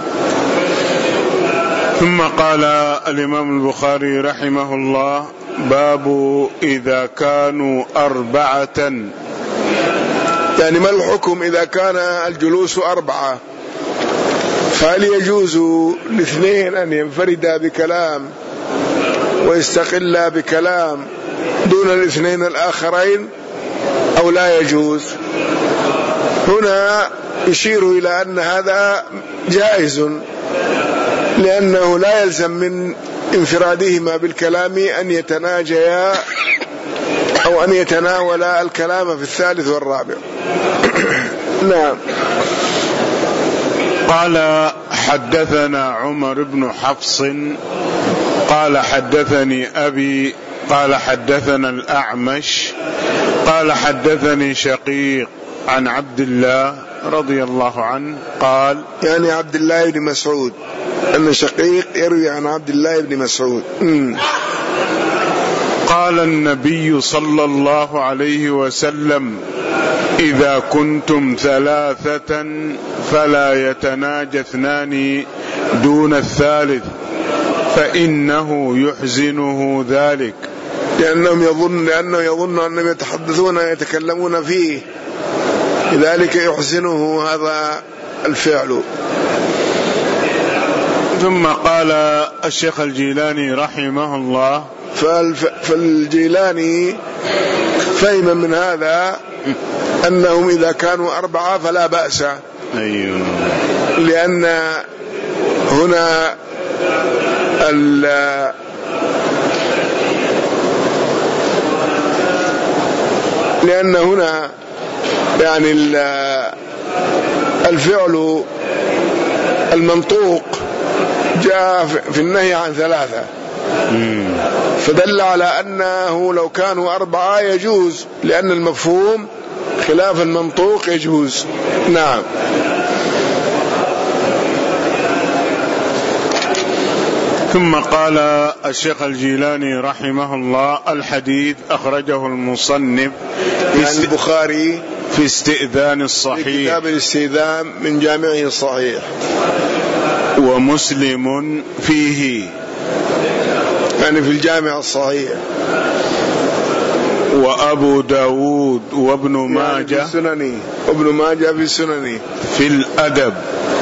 Speaker 2: ثم قال الإمام البخاري رحمه الله: باب إذا كانوا أربعة.
Speaker 1: يعني ما الحكم إذا كان الجلوس أربعة؟ فهل يجوز لاثنين أن ينفردا بكلام ويستقلا بكلام دون الاثنين الآخرين أو لا يجوز؟ هنا يشير إلى أن هذا جائز، لأنه لا يلزم من انفرادهما بالكلام أن يتناجيا أو أن يتناولا الكلام في الثالث والرابع. نعم.
Speaker 2: قال حدثنا عمر بن حفص قال حدثني أبي قال حدثنا الأعمش قال حدثني شقيق عن عبد الله رضي الله عنه قال،
Speaker 1: يعني عبد الله بن مسعود، أن شقيق يروي عن عبد الله بن مسعود. م.
Speaker 2: قال النبي صلى الله عليه وسلم: إذا كنتم ثلاثة فلا يتناجى اثنان دون الثالث فإنه يحزنه ذلك.
Speaker 1: لأنهم يظن لأنه يظن أنهم يتحدثون يتكلمون فيه، لذلك يحزنه هذا الفعل.
Speaker 2: ثم قال الشيخ الجيلاني رحمه الله:
Speaker 1: فالجيلاني فهم من هذا أنهم إذا كانوا أربعة فلا بأس.
Speaker 2: أيوه.
Speaker 1: لأن هنا لأن هنا يعني الفعل المنطوق جاء في النهي عن ثلاثة، فدل على أنه لو كانوا أربعة يجوز، لأن المفهوم خلاف المنطوق يجوز. نعم.
Speaker 2: ثم قال الشيخ الجيلاني رحمه الله: الحديث أخرجه المصنف
Speaker 1: يعني البخاري
Speaker 2: في استئذان الصحيح،
Speaker 1: في كتاب الاستئذان من جامعه الصحيح،
Speaker 2: ومسلم فيه
Speaker 1: يعني في الجامع الصحيح،
Speaker 2: وأبو داود وابن ماجه
Speaker 1: يعني في السنن، وابن ماجه في السنن
Speaker 2: في الأدب.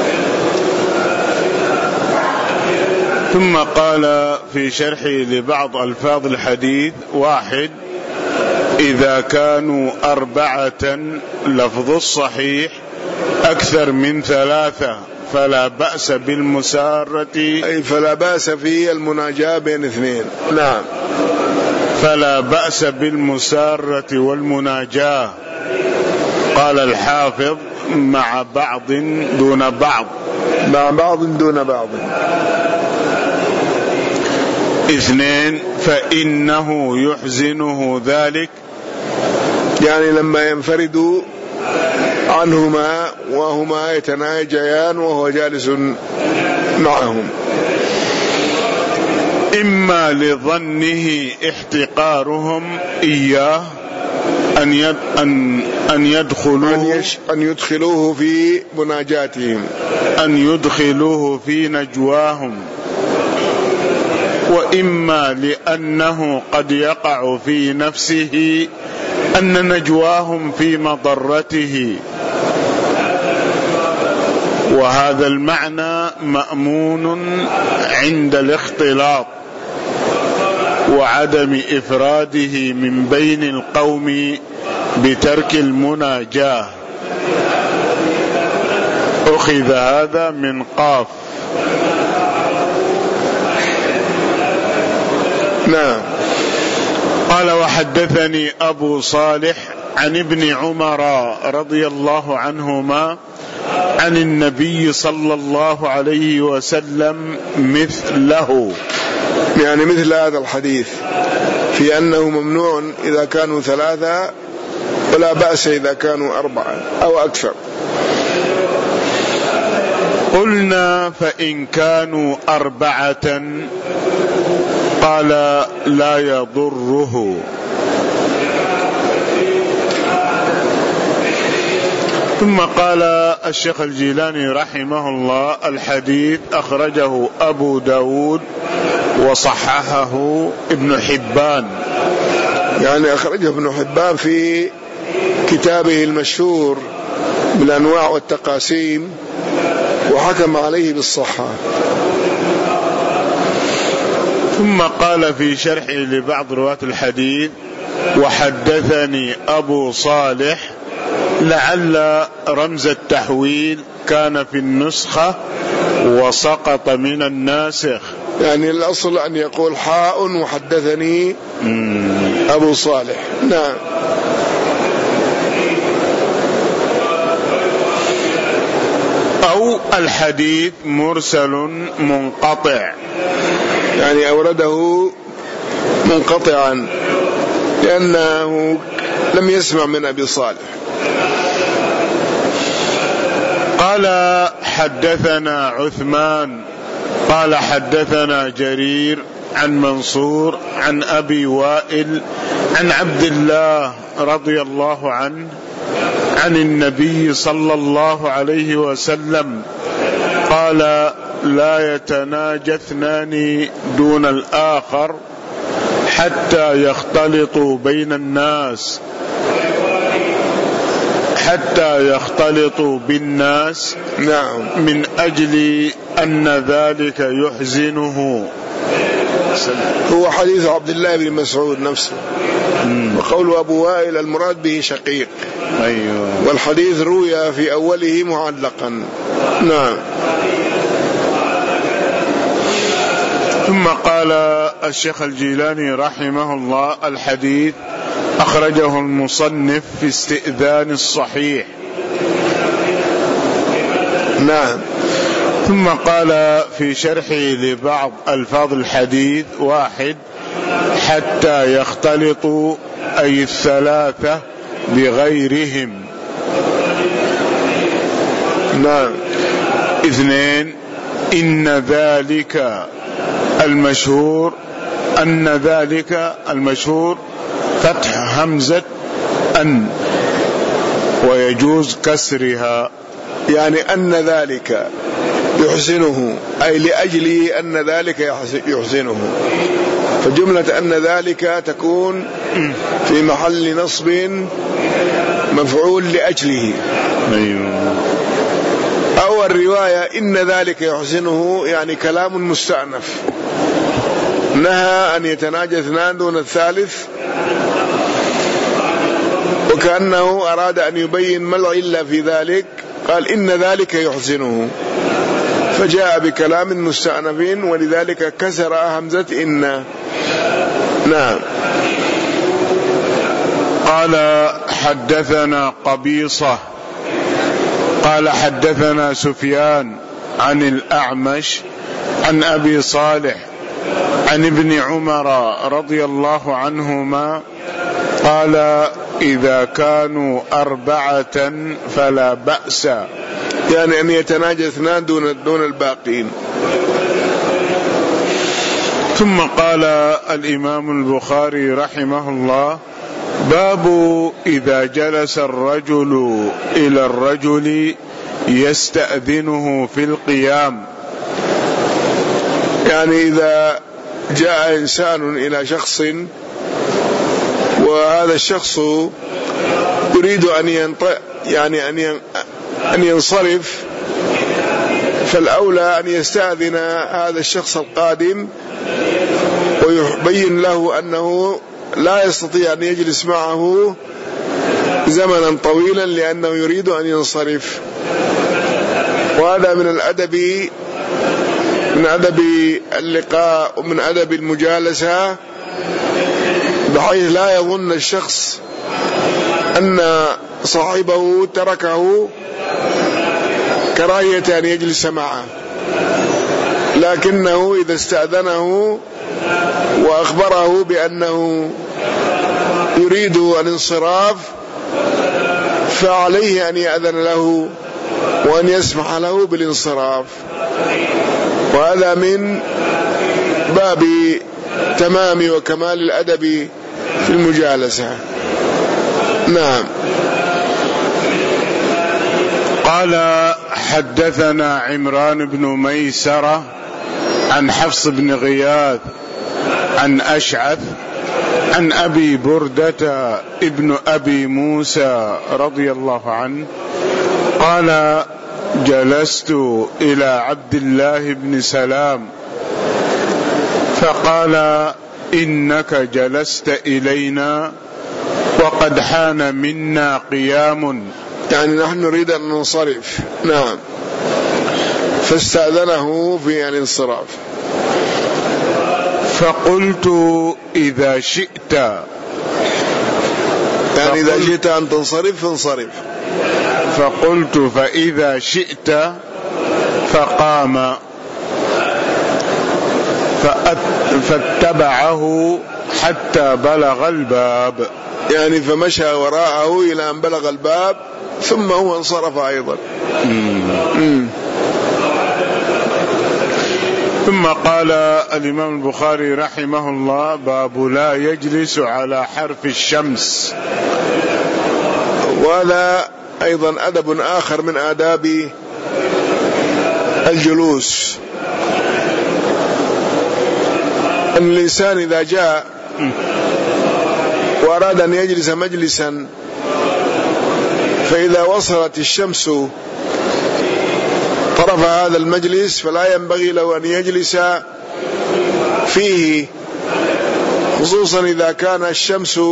Speaker 2: ثم قال في شرحه لبعض ألفاظ الحديث: واحد، إذا كانوا أربعة لفظ الصحيح أكثر من ثلاثة فلا بأس بالمسارة،
Speaker 1: أي فلا بأس في المناجاة بين اثنين. نعم.
Speaker 2: فلا بأس بالمسارة والمناجاة. قال الحافظ: مع بعض دون بعض.
Speaker 1: مع بعض دون بعض.
Speaker 2: اثنين، فإنه يحزنه ذلك،
Speaker 1: يعني لما ينفردوا عنهما وهما يتناجيان وهو جالس معهم،
Speaker 2: إما لظنه احتقارهم إياه أن يد أن أن يدخلوه
Speaker 1: أن يدخلوه في مناجاتهم،
Speaker 2: أن يدخلوه في نجواهم، وإما لأنه قد يقع في نفسه أن نجواهم في مضرته، وهذا المعنى مأمون عند الاختلاط وعدم إفراده من بين القوم بترك المناجاة. أخذ هذا من قاف.
Speaker 1: نعم.
Speaker 2: قال: وحدثني أبو صالح عن ابن عمر رضي الله عنهما عن النبي صلى الله عليه وسلم مثله،
Speaker 1: يعني مثل هذا الحديث في أنه ممنوع إذا كانوا ثلاثة ولا بأس إذا كانوا أربعة أو أكثر.
Speaker 2: قلنا: فإن كانوا أربعة؟ قال: لا يضره. ثم قال الشيخ الجيلاني رحمه الله: الحديث أخرجه أبو داود وصححه ابن حبان،
Speaker 1: يعني أخرجه ابن حبان في كتابه المشهور بالأنواع والتقاسيم، وحكم عليه بالصحة.
Speaker 2: ثم قال في شرحه لبعض رواة الحديث: وحدثني أبو صالح، لعل رمز التحويل كان في النسخة وسقط من الناسخ،
Speaker 1: يعني الأصل أن يقول حاء وحدثني أبو صالح. نعم.
Speaker 2: أو الحديث مرسل منقطع،
Speaker 1: يعني أورده منقطعا لأنه لم يسمع من أبي صالح.
Speaker 2: قال حدثنا عثمان قال حدثنا جرير عن منصور عن أبي وائل عن عبد الله رضي الله عنه عن النبي صلى الله عليه وسلم قال: لا يتناجى اثنان دون الآخر حتى يختلطوا بين الناس حتى يختلطوا بالناس
Speaker 1: نعم.
Speaker 2: من أجل أن ذلك يحزنه.
Speaker 1: هو حديث عبد الله بن مسعود نفسه. مم. وقول أبو وائل المراد به شقيق.
Speaker 2: أيوة.
Speaker 1: والحديث روي في أوله معلقا. نعم.
Speaker 2: ثم قال الشيخ الجيلاني رحمه الله: الحديث أخرجه المصنف في استئذان الصحيح.
Speaker 1: نعم.
Speaker 2: ثم قال في شرحه لبعض ألفاظ الحديث: واحد، حتى يختلطوا أي الثلاثة بغيرهم.
Speaker 1: نعم.
Speaker 2: اثنين، إن ذلك المشهور أن ذلك المشهور فتح همزة أن ويجوز كسرها،
Speaker 1: يعني أن ذلك يحسنه، أي لأجل أن ذلك يحسنه، فجملة أن ذلك تكون في محل نصب مفعول لأجله.
Speaker 2: أيوه.
Speaker 1: أو الرواية إن ذلك يحسنه يعني كلام مستأنف، نهى أن يتناجى اثنان دون الثالث، وكأنه أراد أن يبين ما العلة في ذلك، قال إن ذلك يحسنه، فجاء بكلام مستأنف ولذلك كسر همزة إن. نعم.
Speaker 2: قال حدثنا قبيصة قال حدثنا سفيان عن الأعمش عن أبي صالح عن ابن عمر رضي الله عنهما قال: إذا كانوا أربعة فلا بأس،
Speaker 1: يعني أن يتناجى اثنان دون دون الباقين.
Speaker 2: ثم قال الإمام البخاري رحمه الله: باب إذا جلس الرجل إلى الرجل يستأذنه في القيام.
Speaker 1: يعني إذا جاء إنسان إلى شخص وهذا الشخص يريد أن ينطق يعني أن أن ينصرف، فالأولى أن يستأذن هذا الشخص القادم ويبين له أنه لا يستطيع أن يجلس معه زمنا طويلا لأنه يريد أن ينصرف. وهذا من الأدب من أدب اللقاء ومن أدب المجالسة، بحيث لا يظن الشخص أن صاحبه تركه كراهية أن يجلس معه، لكنه إذا استأذنه وأخبره بأنه يريد الانصراف فعليه أن يأذن له وأن يسمح له بالانصراف، وهذا من باب تمام وكمال الأدب في المجالسة. نعم.
Speaker 2: قال حدثنا عمران بن ميسرة عن حفص بن غياث عن أشعث عن أبي بردة ابن أبي موسى رضي الله عنه قال: جلست إلى عبد الله بن سلام فقال: إنك جلست إلينا وقد حان منا قيام،
Speaker 1: يعني نحن نريد أن ننصرف. نعم. فاستأذنه في الانصراف.
Speaker 2: فقلت إذا شئت،
Speaker 1: يعني إذا شئت أن تنصرف فانصرف.
Speaker 2: فقلت فإذا شئت، فقام فاتبعه حتى بلغ الباب،
Speaker 1: يعني فمشى وراءه إلى أن بلغ الباب ثم هو انصرف أيضا. مم.
Speaker 2: ثم قال الإمام البخاري رحمه الله: باب لا يجلس على حرف الشمس.
Speaker 1: وهذا أيضا أدب آخر من آداب الجلوس، أن الإنسان إذا جاء وأراد أن يجلس مجلسا، فإذا وصلت الشمس طرف هذا المجلس فلا ينبغي له أن يجلس فيه، خصوصا إذا كان الشمس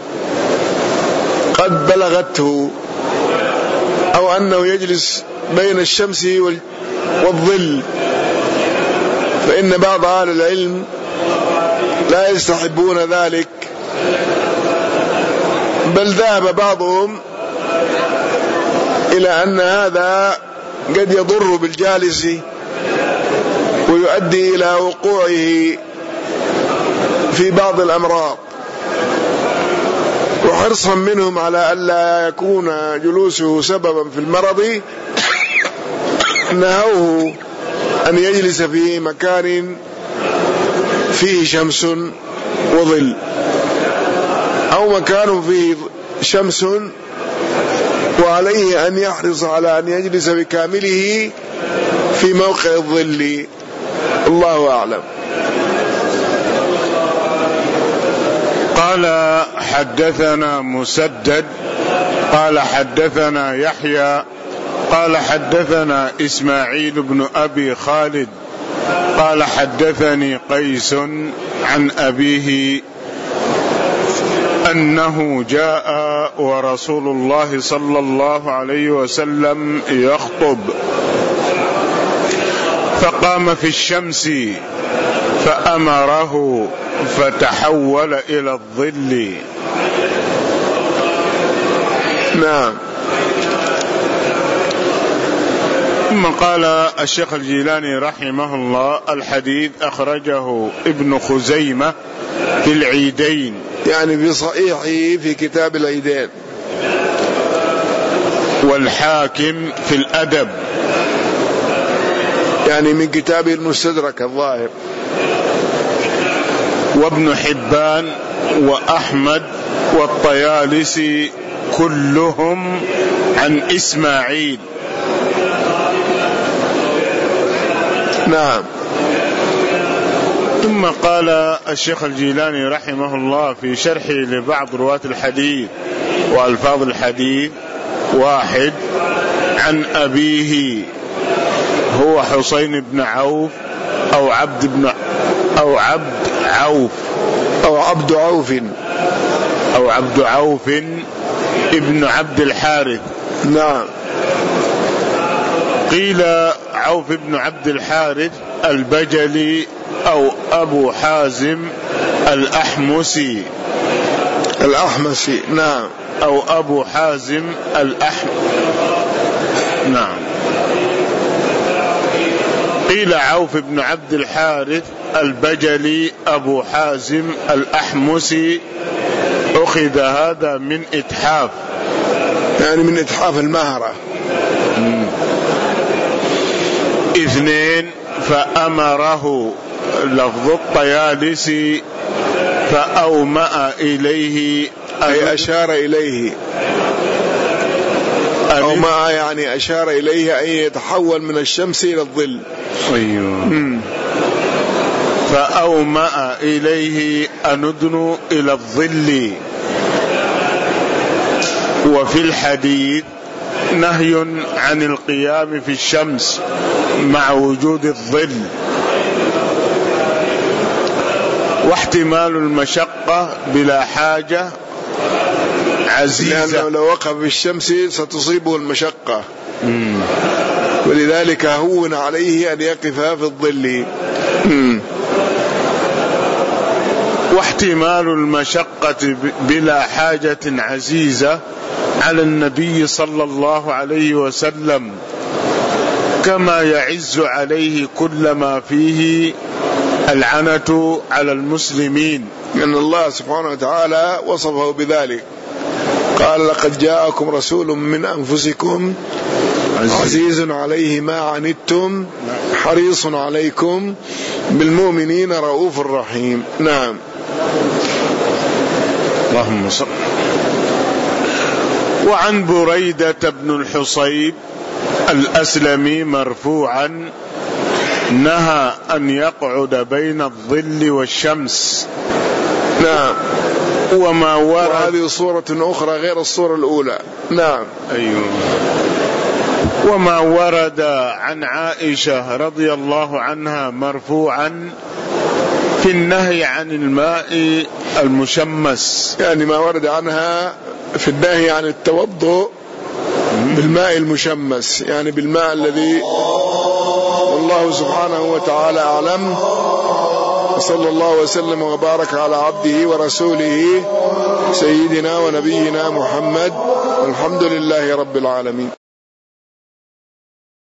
Speaker 1: قد بلغته، أو أنه يجلس بين الشمس والظل، فإن بعض أهل العلم لا يستحبون ذلك، بل ذهب بعضهم إلى أن هذا قد يضر بالجالس ويؤدي إلى وقوعه في بعض الأمراض، وحرصا منهم على ألا يكون جلوسه سببا في المرض نهوه أن يجلس في مكان فيه شمس وظل، أو مكان فيه شمس وعليه أن يحرص على أن يجلس بكامله في موقع الظل. الله أعلم.
Speaker 2: قال حدثنا مسدد قال حدثنا يحيى قال حدثنا إسماعيل بن أبي خالد قال حدثني قيس عن أبيه أنه جاء ورسول الله صلى الله عليه وسلم يخطب، فقام في الشمس فأمره فتحول إلى الظل.
Speaker 1: نعم.
Speaker 2: ثم قال الشيخ الجيلاني رحمه الله: الحديث أخرجه ابن خزيمة في العيدين،
Speaker 1: يعني في صحيحه في كتاب العيدين،
Speaker 2: والحاكم في الأدب،
Speaker 1: يعني من كتاب المستدرك الظاهر،
Speaker 2: وابن حبان وأحمد والطيالسي كلهم عن إسماعيل.
Speaker 1: نعم.
Speaker 2: ثم قال الشيخ الجيلاني رحمه الله في شرحه لبعض رواة الحديث وألفاظ الحديث: واحد عن أبيه هو حسين بن عوف أو عبد بن أو عبد عوف
Speaker 1: أو عبد عوف
Speaker 2: أو عبد عوف ابن عبد الحارث.
Speaker 1: نعم.
Speaker 2: قيل عوف بن عبد الحارث البجلي أو أبو حازم الأحمسي
Speaker 1: الأحمسي نعم،
Speaker 2: أو أبو حازم الأحم نعم. قيل عوف بن عبد الحارث البجلي أبو حازم الأحمسي. أخذ هذا من إتحاف،
Speaker 1: يعني من إتحاف المهرة.
Speaker 2: اثنين فأمره لفظ الطيالسي فأومأ إليه
Speaker 1: أي أشار إليه، أومأ يعني أشار إليه أن يتحول من الشمس إلى الظل.
Speaker 2: أيوه. فأومأ إليه أن ندنو إلى الظل. وفي الحديث نهي عن القيام في الشمس مع وجود الظل، واحتمال المشقة بلا حاجة عزيزة،
Speaker 1: لأنه لو وقف في الشمس ستصيبه المشقة، مم. ولذلك هون عليه أن يقف في الظل. مم.
Speaker 2: واحتمال المشقة بلا حاجة عزيزة على النبي صلى الله عليه وسلم، كما يعز عليه كل ما فيه العنة على المسلمين،
Speaker 1: لأن الله سبحانه وتعالى وصفه بذلك، قال لقد جاءكم رسول من أنفسكم عزيز عليه ما عنتم حريص عليكم بالمؤمنين رؤوف رحيم. نعم.
Speaker 2: اللهم صل. وعن بريدة بن الحصيب الأسلمي مرفوعا: نهى أن يقعد بين الظل والشمس.
Speaker 1: نعم.
Speaker 2: وما ورد،
Speaker 1: وهذه صورة أخرى غير الصورة الأولى. نعم.
Speaker 2: أيوه. وما ورد عن عائشة رضي الله عنها مرفوعا في النهي عن الماء المشمس،
Speaker 1: يعني ما ورد عنها في النهي عن التوضؤ بالماء المشمس، يعني بالماء الذي، والله سبحانه وتعالى أعلم. وصلى الله وسلم وبارك على عبده ورسوله سيدنا ونبينا محمد، الحمد لله رب العالمين.